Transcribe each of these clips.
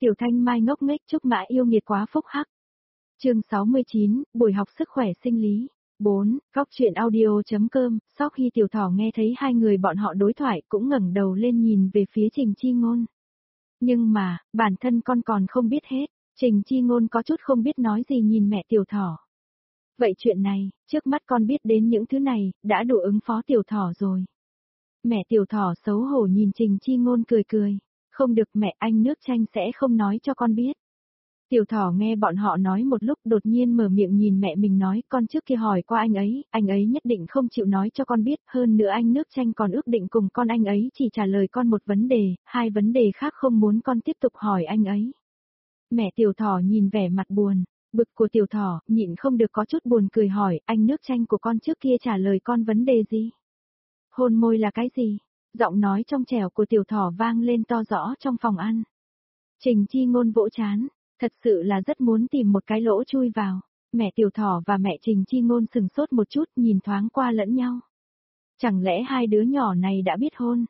Tiểu Thanh Mai ngốc nghếch chúc Mã yêu nghiệt quá phúc hắc. Chương 69, buổi học sức khỏe sinh lý. 4, góc truyện audio.com, sau khi Tiểu Thỏ nghe thấy hai người bọn họ đối thoại cũng ngẩng đầu lên nhìn về phía Trình Chi Ngôn. Nhưng mà, bản thân con còn không biết hết, Trình Chi Ngôn có chút không biết nói gì nhìn mẹ Tiểu Thỏ. Vậy chuyện này, trước mắt con biết đến những thứ này, đã đủ ứng phó Tiểu Thỏ rồi. Mẹ Tiểu Thỏ xấu hổ nhìn Trình Chi Ngôn cười cười. Không được mẹ, anh nước chanh sẽ không nói cho con biết. Tiểu Thỏ nghe bọn họ nói một lúc đột nhiên mở miệng nhìn mẹ mình nói, con trước kia hỏi qua anh ấy nhất định không chịu nói cho con biết, hơn nữa anh nước chanh còn ước định cùng con anh ấy chỉ trả lời con một vấn đề, hai vấn đề khác không muốn con tiếp tục hỏi anh ấy. Mẹ Tiểu Thỏ nhìn vẻ mặt buồn, bực của Tiểu Thỏ, nhịn không được có chút buồn cười hỏi, anh nước chanh của con trước kia trả lời con vấn đề gì? Hôn môi là cái gì? Giọng nói trong trẻo của Tiểu Thỏ vang lên to rõ trong phòng ăn. Trình Chi Ngôn vỗ chán, thật sự là rất muốn tìm một cái lỗ chui vào. Mẹ Tiểu Thỏ và mẹ Trình Chi Ngôn sừng sốt một chút nhìn thoáng qua lẫn nhau. Chẳng lẽ hai đứa nhỏ này đã biết hôn?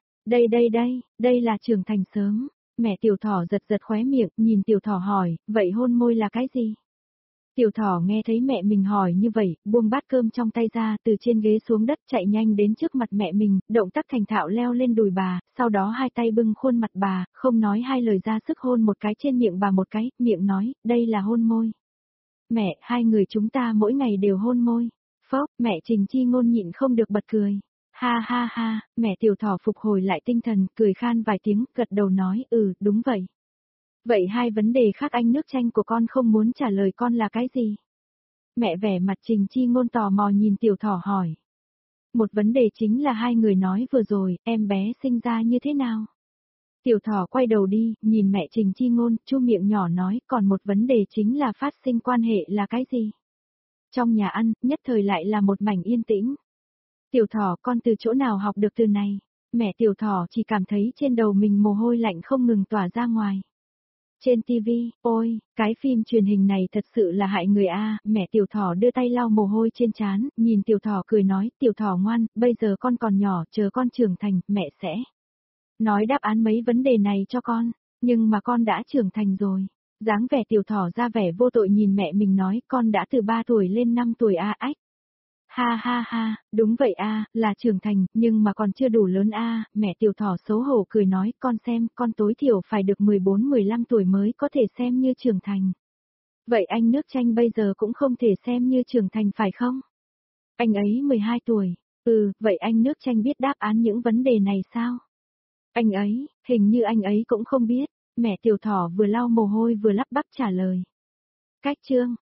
Đây là trưởng thành sớm. Mẹ Tiểu Thỏ giật giật khóe miệng, nhìn Tiểu Thỏ hỏi, vậy hôn môi là cái gì? Tiểu Thỏ nghe thấy mẹ mình hỏi như vậy, buông bát cơm trong tay ra, từ trên ghế xuống đất chạy nhanh đến trước mặt mẹ mình, động tác thành thạo leo lên đùi bà, sau đó hai tay bưng khuôn mặt bà, không nói hai lời ra sức hôn một cái trên miệng bà một cái, miệng nói, đây là hôn môi. Mẹ, hai người chúng ta mỗi ngày đều hôn môi. Phốc, mẹ Trình Chi Ngôn nhịn không được bật cười. Ha ha ha, mẹ Tiểu Thỏ phục hồi lại tinh thần, cười khan vài tiếng, gật đầu nói, đúng vậy. Vậy hai vấn đề khác anh nước chanh của con không muốn trả lời con là cái gì? Mẹ vẻ mặt Trình Chi Ngôn tò mò nhìn Tiểu Thỏ hỏi. Một vấn đề chính là hai người nói vừa rồi, em bé sinh ra như thế nào? Tiểu Thỏ quay đầu đi, nhìn mẹ Trình Chi Ngôn, chu miệng nhỏ nói, còn một vấn đề chính là phát sinh quan hệ là cái gì? Trong nhà ăn, nhất thời lại là một mảnh yên tĩnh. Tiểu Thỏ, con từ chỗ nào học được từ này? Mẹ Tiểu Thỏ chỉ cảm thấy trên đầu mình mồ hôi lạnh không ngừng tỏa ra ngoài. Trên TV, ôi, cái phim truyền hình này thật sự là hại người a. Mẹ Tiểu Thỏ đưa tay lau mồ hôi trên trán, nhìn Tiểu Thỏ cười nói, Tiểu Thỏ ngoan, bây giờ con còn nhỏ, chờ con trưởng thành, mẹ sẽ nói đáp án mấy vấn đề này cho con, nhưng mà con đã trưởng thành rồi. Dáng vẻ Tiểu Thỏ ra vẻ vô tội nhìn mẹ mình nói, con đã từ 3 tuổi lên 5 tuổi a ách. Ha ha ha, đúng vậy a, là trưởng thành, nhưng mà còn chưa đủ lớn a. Mẹ Tiểu Thỏ xấu hổ cười nói, con xem, con tối thiểu phải được 14-15 tuổi mới có thể xem như trưởng thành. Vậy anh nước chanh bây giờ cũng không thể xem như trưởng thành phải không? Anh ấy 12 tuổi, vậy anh nước chanh biết đáp án những vấn đề này sao? Anh ấy, hình như anh ấy cũng không biết, mẹ Tiểu Thỏ vừa lau mồ hôi vừa lắp bắp trả lời. Cách chương